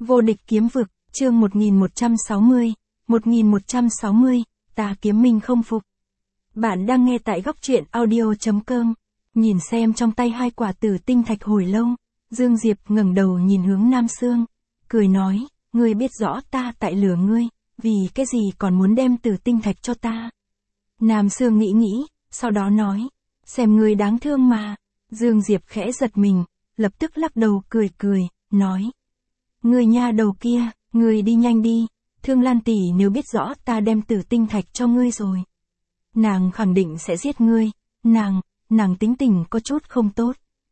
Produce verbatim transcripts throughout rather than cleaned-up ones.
Vô địch kiếm vực, chương một nghìn một trăm sáu mươi, một nghìn một trăm sáu mươi, ta kiếm minh không phục. Bạn đang nghe tại góc truyện audio chấm com. Nhìn xem trong tay hai quả tử tinh thạch hồi lâu, Dương Diệp ngẩng đầu nhìn hướng Nam Sương, cười nói, ngươi biết rõ ta tại lừa ngươi, vì cái gì còn muốn đem tử tinh thạch cho ta. Nam Sương nghĩ nghĩ, sau đó nói, xem ngươi đáng thương mà. Dương Diệp khẽ giật mình, lập tức lắc đầu cười cười, nói, ngươi nha đầu kia, ngươi đi nhanh đi, Thương Lan tỷ nếu biết rõ ta đem tử tinh thạch cho ngươi rồi, nàng khẳng định sẽ giết ngươi, nàng, nàng tính tình có chút không tốt.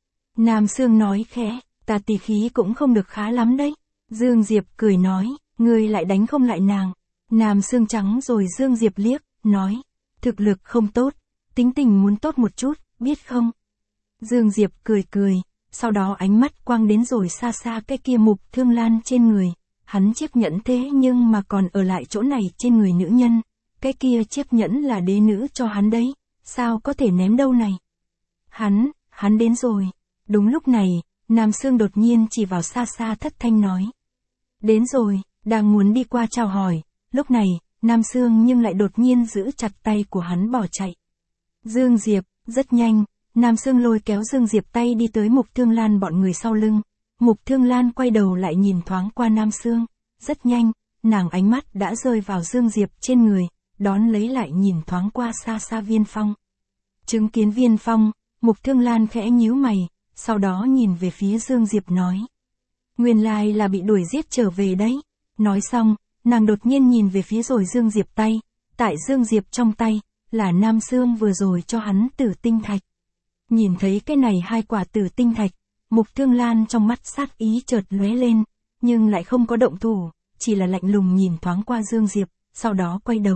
Nam Sương nói khẽ, ta tỷ khí cũng không được khá lắm đấy. Dương Diệp cười nói, ngươi lại đánh không lại nàng. Nam Sương trắng rồi Dương Diệp liếc, nói, thực lực không tốt, tính tình muốn tốt một chút, biết không? Dương Diệp cười cười, sau đó ánh mắt quang đến rồi xa xa cái kia mục Thương Lan trên người. Hắn chiếc nhẫn thế nhưng mà còn ở lại chỗ này trên người nữ nhân. Cái kia chiếc nhẫn là đế nữ cho hắn đấy, sao có thể ném đâu này? Hắn, hắn đến rồi. Đúng lúc này, Nam Sương đột nhiên chỉ vào xa xa thất thanh nói. Đến rồi, đang muốn đi qua chào hỏi, lúc này, Nam Sương nhưng lại đột nhiên giữ chặt tay của hắn bỏ chạy. Dương Diệp, rất nhanh, Nam Sương lôi kéo Dương Diệp tay đi tới Mục Thương Lan bọn người sau lưng. Mục Thương Lan quay đầu lại nhìn thoáng qua Nam Sương, rất nhanh, nàng ánh mắt đã rơi vào Dương Diệp trên người, đón lấy lại nhìn thoáng qua xa xa Viên Phong. Chứng kiến Viên Phong, Mục Thương Lan khẽ nhíu mày, sau đó nhìn về phía Dương Diệp nói. Nguyên lai là bị đuổi giết trở về đấy. Nói xong, nàng đột nhiên nhìn về phía rồi Dương Diệp tay, tại Dương Diệp trong tay, là Nam Sương vừa rồi cho hắn tử tinh thạch. Nhìn thấy cái này hai quả tử tinh thạch, Mục Thương Lan trong mắt sát ý chợt lóe lên, nhưng lại không có động thủ, chỉ là lạnh lùng nhìn thoáng qua Dương Diệp, sau đó quay đầu.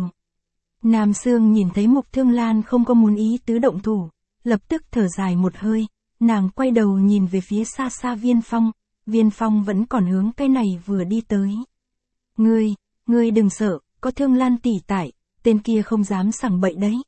Nam Sương nhìn thấy Mục Thương Lan không có muốn ý tứ động thủ, lập tức thở dài một hơi, nàng quay đầu nhìn về phía xa xa Viên Phong, Viên Phong vẫn còn hướng cái này vừa đi tới. Ngươi, ngươi đừng sợ, có Thương Lan tỷ tại, tên kia không dám sằng bậy đấy.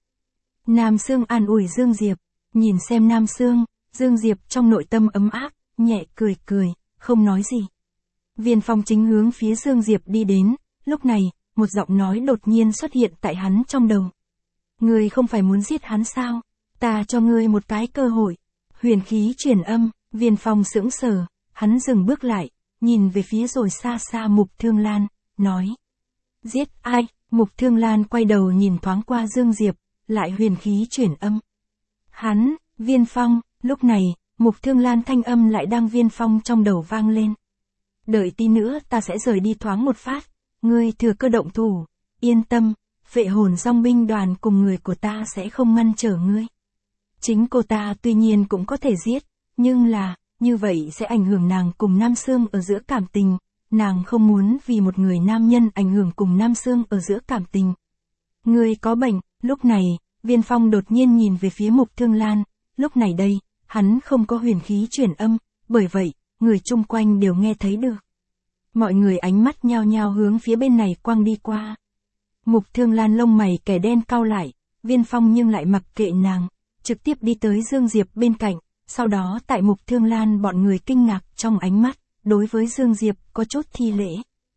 Nam Sương an ủi Dương Diệp, nhìn xem Nam Sương, Dương Diệp trong nội tâm ấm áp, nhẹ cười cười, không nói gì. Viên Phong chính hướng phía Dương Diệp đi đến, lúc này, một giọng nói đột nhiên xuất hiện tại hắn trong đầu. Ngươi không phải muốn giết hắn sao? Ta cho ngươi một cái cơ hội. Huyền khí truyền âm, Viên Phong sững sờ, hắn dừng bước lại, nhìn về phía rồi xa xa Mục Thương Lan, nói. Giết ai? Mục Thương Lan quay đầu nhìn thoáng qua Dương Diệp, lại huyền khí truyền âm. Hắn, Viên Phong, lúc này, Mục Thương Lan thanh âm lại đang Viên Phong trong đầu vang lên. Đợi tí nữa ta sẽ rời đi thoáng một phát, ngươi thừa cơ động thủ, yên tâm, Phệ Hồn Dòng binh đoàn cùng người của ta sẽ không ngăn trở ngươi. Chính cô ta tuy nhiên cũng có thể giết, nhưng là, như vậy sẽ ảnh hưởng nàng cùng Nam Sương ở giữa cảm tình, nàng không muốn vì một người nam nhân ảnh hưởng cùng Nam Sương ở giữa cảm tình. Ngươi có bệnh, lúc này, Viên Phong đột nhiên nhìn về phía Mục Thương Lan, lúc này đây, hắn không có huyền khí truyền âm, bởi vậy, người chung quanh đều nghe thấy được. Mọi người ánh mắt nhao nhao hướng phía bên này quăng đi qua. Mục Thương Lan lông mày kẻ đen cau lại, Viên Phong nhưng lại mặc kệ nàng, trực tiếp đi tới Dương Diệp bên cạnh, sau đó tại Mục Thương Lan bọn người kinh ngạc trong ánh mắt, đối với Dương Diệp có chút thi lễ.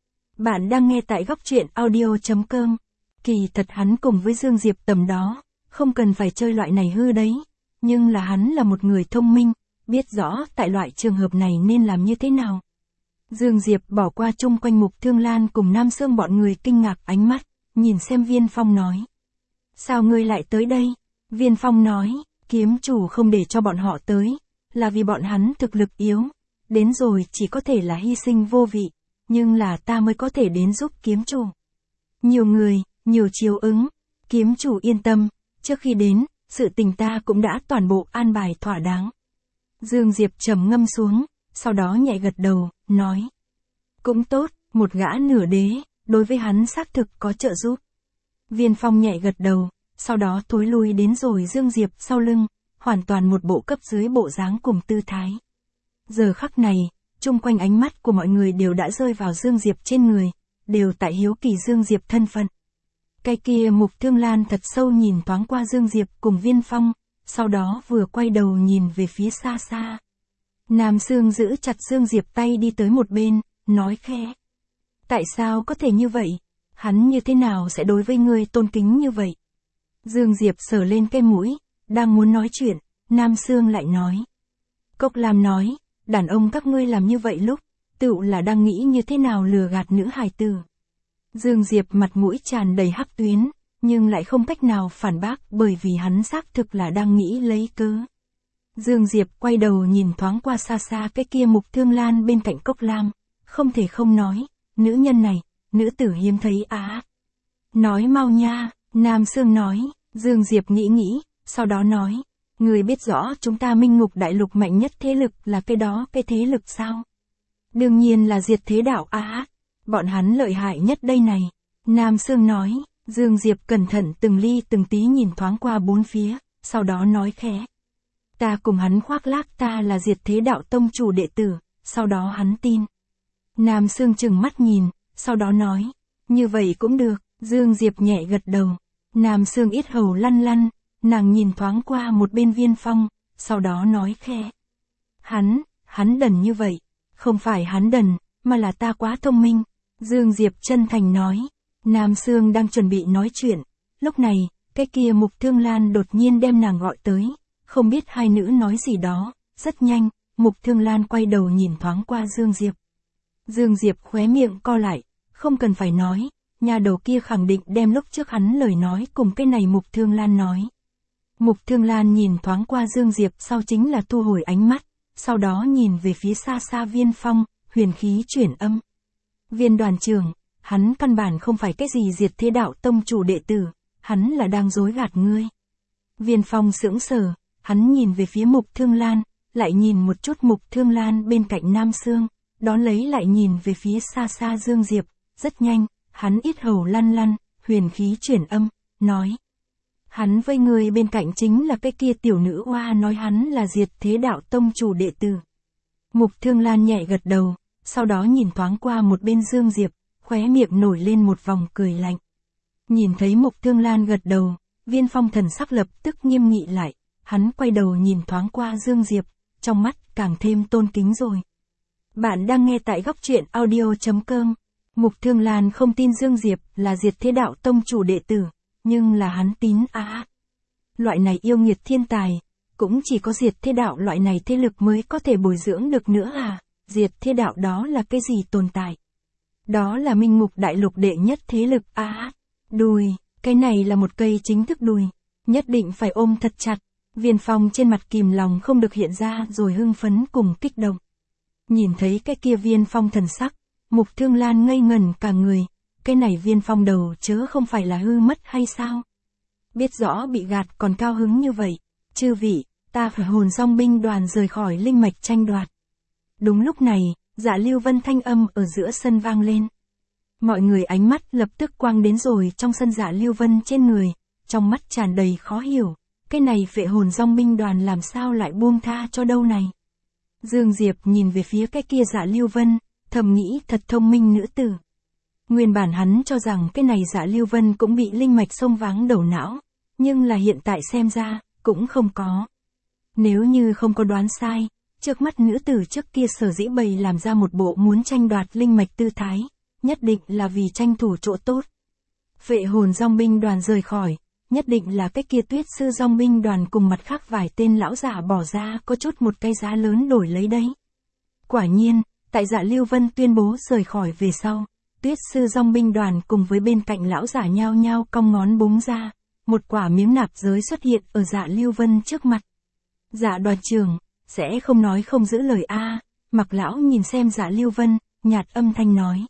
Bạn đang nghe tại góc truyện audio chấm com. Kỳ thật hắn cùng với Dương Diệp tầm đó, không cần phải chơi loại này hư đấy, nhưng là hắn là một người thông minh, biết rõ tại loại trường hợp này nên làm như thế nào. Dương Diệp bỏ qua chung quanh Mục Thương Lan cùng Nam Sương bọn người kinh ngạc ánh mắt, nhìn xem Viên Phong nói. Sao ngươi lại tới đây? Viên Phong nói, kiếm chủ không để cho bọn họ tới, là vì bọn hắn thực lực yếu, đến rồi chỉ có thể là hy sinh vô vị, nhưng là ta mới có thể đến giúp kiếm chủ. Nhiều người, nhiều chiếu ứng, kiếm chủ yên tâm, trước khi đến, sự tình ta cũng đã toàn bộ an bài thỏa đáng. Dương Diệp trầm ngâm xuống, sau đó nhẹ gật đầu, nói. Cũng tốt, một gã nửa đế, đối với hắn xác thực có trợ giúp. Viên Phong nhẹ gật đầu, sau đó thối lui đến rồi Dương Diệp sau lưng, hoàn toàn một bộ cấp dưới bộ dáng cùng tư thái. Giờ khắc này, chung quanh ánh mắt của mọi người đều đã rơi vào Dương Diệp trên người, đều tại hiếu kỳ Dương Diệp thân phận. Cái kia Mục Thương Lan thật sâu nhìn thoáng qua Dương Diệp cùng Viên Phong, sau đó vừa quay đầu nhìn về phía xa xa. Nam Sương giữ chặt Dương Diệp tay đi tới một bên, nói khẽ. Tại sao có thể như vậy? Hắn như thế nào sẽ đối với ngươi tôn kính như vậy? Dương Diệp sờ lên cái mũi, đang muốn nói chuyện, Nam Sương lại nói. Cốc Lam nói, đàn ông các ngươi làm như vậy lúc, tựu là đang nghĩ như thế nào lừa gạt nữ hài tử. Dương Diệp mặt mũi tràn đầy hắc tuyến, nhưng lại không cách nào phản bác bởi vì hắn xác thực là đang nghĩ lấy cớ. Dương Diệp quay đầu nhìn thoáng qua xa xa cái kia Mục Thương Lan bên cạnh Cốc Lam, không thể không nói, nữ nhân này, nữ tử hiếm thấy á. Nói mau nha, Nam Sương nói, Dương Diệp nghĩ nghĩ, sau đó nói, người biết rõ chúng ta Minh Ngục Đại Lục mạnh nhất thế lực là cái đó cái thế lực sao? Đương nhiên là Diệt Thế Đạo á, bọn hắn lợi hại nhất đây này. Nam Sương nói, Dương Diệp cẩn thận từng ly từng tí nhìn thoáng qua bốn phía, sau đó nói khẽ. Ta cùng hắn khoác lác ta là Diệt Thế Đạo tông chủ đệ tử, sau đó hắn tin. Nam Sương chừng mắt nhìn, sau đó nói, như vậy cũng được, Dương Diệp nhẹ gật đầu. Nam Sương ít hầu lăn lăn, nàng nhìn thoáng qua một bên Viên Phong, sau đó nói khẽ. Hắn, hắn đần như vậy, không phải hắn đần, mà là ta quá thông minh. Dương Diệp chân thành nói. Nam Sương đang chuẩn bị nói chuyện, lúc này, cái kia Mục Thương Lan đột nhiên đem nàng gọi tới, không biết hai nữ nói gì đó, rất nhanh, Mục Thương Lan quay đầu nhìn thoáng qua Dương Diệp. Dương Diệp khóe miệng co lại, không cần phải nói, nhà đầu kia khẳng định đem lúc trước hắn lời nói cùng cái này Mục Thương Lan nói. Mục Thương Lan nhìn thoáng qua Dương Diệp sau chính là thu hồi ánh mắt, sau đó nhìn về phía xa xa Viên Phong, huyền khí chuyển âm. Viên đoàn trưởng, hắn căn bản không phải cái gì Diệt Thế Đạo tông chủ đệ tử, hắn là đang dối gạt ngươi. Viên Phong sững sờ, hắn nhìn về phía Mục Thương Lan, lại nhìn một chút Mục Thương Lan bên cạnh Nam Sương, đón lấy lại nhìn về phía xa xa Dương Diệp, rất nhanh, hắn ít hầu lăn lăn, huyền khí chuyển âm, nói. Hắn với người bên cạnh chính là cái kia tiểu nữ oa nói hắn là Diệt Thế Đạo tông chủ đệ tử. Mục Thương Lan nhẹ gật đầu, sau đó nhìn thoáng qua một bên Dương Diệp, khóe miệng nổi lên một vòng cười lạnh. Nhìn thấy Mục Thương Lan gật đầu, Viên Phong thần sắc lập tức nghiêm nghị lại, hắn quay đầu nhìn thoáng qua Dương Diệp, trong mắt càng thêm tôn kính rồi. Bạn đang nghe tại góc truyện audio chấm com. Mục Thương Lan không tin Dương Diệp là Diệt Thế Đạo tông chủ đệ tử, nhưng là hắn tín á. Loại này yêu nghiệt thiên tài, cũng chỉ có Diệt Thế Đạo loại này thế lực mới có thể bồi dưỡng được nữa à, Diệt Thế Đạo đó là cái gì tồn tại? Đó là Minh Ngục Đại Lục đệ nhất thế lực á. Đùi, cái này là một cây chính thức đùi, nhất định phải ôm thật chặt. Viên Phong trên mặt kìm lòng không được hiện ra rồi hưng phấn cùng kích động. Nhìn thấy cái kia Viên Phong thần sắc, Mục Thương Lan ngây ngẩn cả người, cái này Viên Phong đầu chớ không phải là hư mất hay sao? Biết rõ bị gạt còn cao hứng như vậy, chư vị, ta phải hồn song binh đoàn rời khỏi linh mạch tranh đoạt. Đúng lúc này, Dạ Lưu Vân thanh âm ở giữa sân vang lên. Mọi người ánh mắt lập tức quang đến rồi trong sân Dạ Lưu Vân trên người, trong mắt tràn đầy khó hiểu, cái này Phệ Hồn Song binh đoàn làm sao lại buông tha cho đâu này? Dương Diệp nhìn về phía cái kia Dạ Lưu Vân, thầm nghĩ thật thông minh nữ tử. Nguyên bản hắn cho rằng cái này Dạ Lưu Vân cũng bị linh mạch xông váng đầu não, nhưng là hiện tại xem ra, cũng không có. Nếu như không có đoán sai, trước mắt nữ tử trước kia sở dĩ bày làm ra một bộ muốn tranh đoạt linh mạch tư thái, nhất định là vì tranh thủ chỗ tốt. Phệ Hồn Dòng binh đoàn rời khỏi, nhất định là cái kia Tuyết Sư Dòng binh đoàn cùng mặt khác vài tên lão giả bỏ ra có chút một cái giá lớn đổi lấy đấy. Quả nhiên, tại Dạ Lưu Vân tuyên bố rời khỏi về sau, Tuyết Sư Dòng binh đoàn cùng với bên cạnh lão giả nhao nhao cong ngón búng ra, một quả miếng nạp giới xuất hiện ở Dạ Lưu Vân trước mặt. Dạ đoàn trưởng, sẽ không nói không giữ lời a. Mặc lão nhìn xem Dạ Lưu Vân, nhạt âm thanh nói.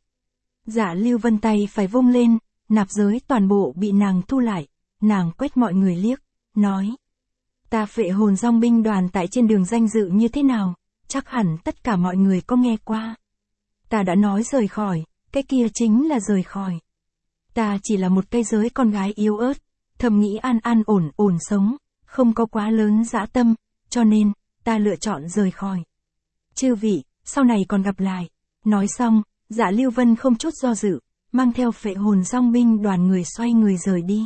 Dạ Lưu Vân tay phải vung lên, nạp giới toàn bộ bị nàng thu lại, nàng quét mọi người liếc, nói. Ta Phệ Hồn Dòng binh đoàn tại trên đường danh dự như thế nào, chắc hẳn tất cả mọi người có nghe qua. Ta đã nói rời khỏi, cái kia chính là rời khỏi. Ta chỉ là một cây giới con gái yếu ớt, thầm nghĩ an an ổn ổn sống, không có quá lớn dã tâm, cho nên, ta lựa chọn rời khỏi. Chư vị, sau này còn gặp lại. Nói xong, Dạ Lưu Vân không chút do dự, mang theo Phệ Hồn Dòng binh đoàn người xoay người rời đi.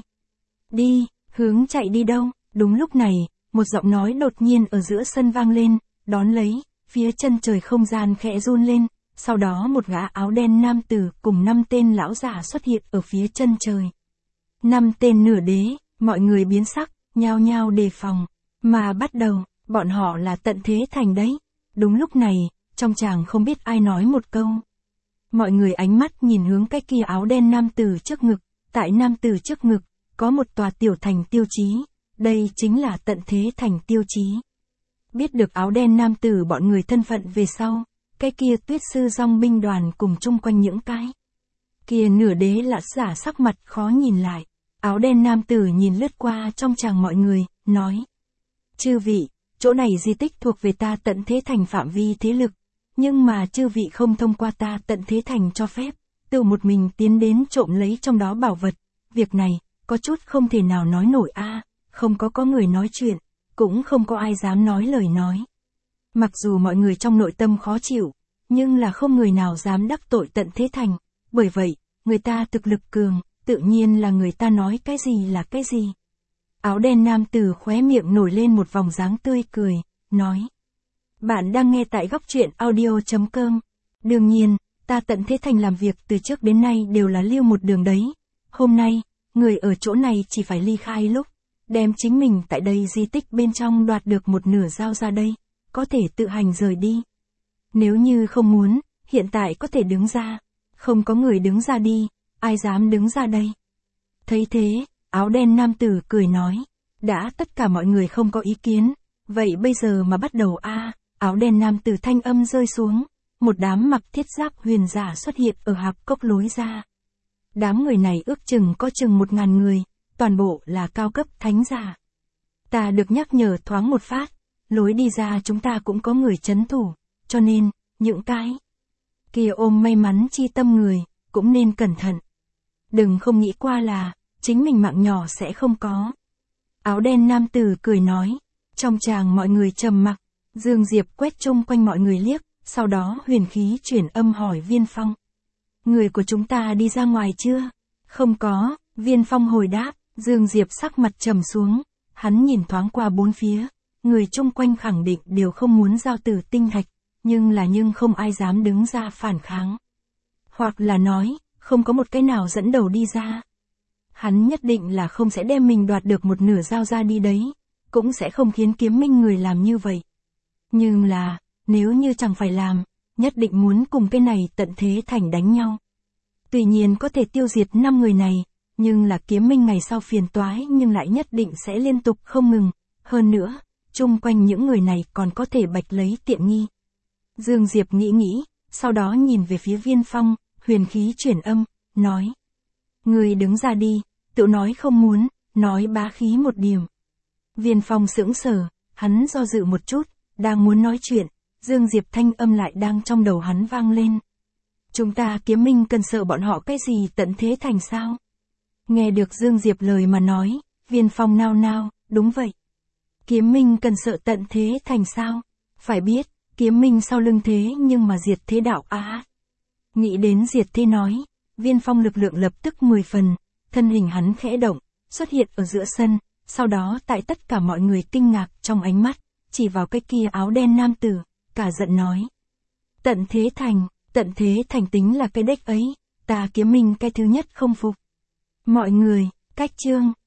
Đi, hướng chạy đi đâu? Đúng lúc này, một giọng nói đột nhiên ở giữa sân vang lên, đón lấy, phía chân trời không gian khẽ run lên, sau đó một gã áo đen nam tử cùng năm tên lão giả xuất hiện ở phía chân trời. Năm tên nửa đế, mọi người biến sắc, nhao nhao đề phòng, mà bắt đầu, bọn họ là Tận Thế Thành đấy. Đúng lúc này, trong tràng không biết ai nói một câu. Mọi người ánh mắt nhìn hướng cái kia áo đen nam tử trước ngực, tại nam tử trước ngực, có một tòa tiểu thành tiêu chí, đây chính là Tận Thế Thành tiêu chí. Biết được áo đen nam tử bọn người thân phận về sau, cái kia Tuyết Sư dòng binh đoàn cùng chung quanh những cái kia nửa đế lão giả sắc mặt khó nhìn lại. Áo đen nam tử nhìn lướt qua trong tràng mọi người, nói: chư vị, chỗ này di tích thuộc về ta Tận Thế Thành phạm vi thế lực, nhưng mà chư vị không thông qua ta Tận Thế Thành cho phép, tự một mình tiến đến trộm lấy trong đó bảo vật, việc này, có chút không thể nào nói nổi a, không có có người nói chuyện, cũng không có ai dám nói lời nói. Mặc dù mọi người trong nội tâm khó chịu, nhưng là không người nào dám đắc tội Tận Thế Thành, bởi vậy, người ta thực lực cường, tự nhiên là người ta nói cái gì là cái gì. Áo đen nam tử khóe miệng nổi lên một vòng dáng tươi cười, nói: bạn đang nghe tại góc truyện audio chấm com. Đương nhiên, ta Tận Thế Thành làm việc từ trước đến nay đều là lưu một đường đấy. Hôm nay, người ở chỗ này chỉ phải ly khai lúc, đem chính mình tại đây di tích bên trong đoạt được một nửa giao ra đây, có thể tự hành rời đi. Nếu như không muốn, hiện tại có thể đứng ra. Không có người đứng ra đi, ai dám đứng ra đây? Thấy thế, áo đen nam tử cười nói: đã tất cả mọi người không có ý kiến, vậy bây giờ mà bắt đầu a. Áo đen nam tử thanh âm rơi xuống, một đám mặc thiết giáp huyền giả xuất hiện ở hạp cốc lối ra. Đám người này ước chừng có chừng một ngàn người, toàn bộ là cao cấp thánh giả. Ta được nhắc nhở thoáng một phát, lối đi ra chúng ta cũng có người trấn thủ, cho nên, những cái kia ôm may mắn chi tâm người, cũng nên cẩn thận. Đừng không nghĩ qua là, chính mình mạng nhỏ sẽ không có. Áo đen nam tử cười nói, trong tràng mọi người trầm mặc, Dương Diệp quét chung quanh mọi người liếc, sau đó huyền khí chuyển âm hỏi Viên Phong. Người của chúng ta đi ra ngoài chưa? Không có, Viên Phong hồi đáp. Dương Diệp sắc mặt trầm xuống, hắn nhìn thoáng qua bốn phía, người chung quanh khẳng định đều không muốn giao tử tinh thạch, nhưng là nhưng không ai dám đứng ra phản kháng. Hoặc là nói, không có một cái nào dẫn đầu đi ra. Hắn nhất định là không sẽ đem mình đoạt được một nửa giao ra đi đấy, cũng sẽ không khiến Kiếm Minh người làm như vậy. Nhưng là, nếu như chẳng phải làm, nhất định muốn cùng cái này Tận Thế Thành đánh nhau. Tuy nhiên có thể tiêu diệt năm người này, nhưng là Kiếm Minh ngày sau phiền toái nhưng lại nhất định sẽ liên tục không ngừng. Hơn nữa, chung quanh những người này còn có thể bạch lấy tiện nghi. Dương Diệp nghĩ nghĩ, sau đó nhìn về phía Viên Phong, huyền khí chuyển âm, nói. Người đứng ra đi, tự nói không muốn, nói bá khí một điểm. Viên Phong sững sờ, hắn do dự một chút, đang muốn nói chuyện, Dương Diệp thanh âm lại đang trong đầu hắn vang lên. Chúng ta Kiếm Minh cần sợ bọn họ cái gì Tận Thế Thành sao? Nghe được Dương Diệp lời mà nói, Viên Phong nao nao, đúng vậy. Kiếm Minh cần sợ Tận Thế Thành sao? Phải biết, Kiếm Minh sau lưng thế nhưng mà diệt thế đạo á. À, nghĩ đến diệt thế nói, Viên Phong lực lượng lập tức mười phần, thân hình hắn khẽ động, xuất hiện ở giữa sân, sau đó tại tất cả mọi người kinh ngạc trong ánh mắt, chỉ vào cái kia áo đen nam tử, cả giận nói. Tận Thế Thành, Tận Thế Thành tính là cái đếch ấy, ta Kiếm Minh cái thứ nhất không phục. Mọi người, cách chương.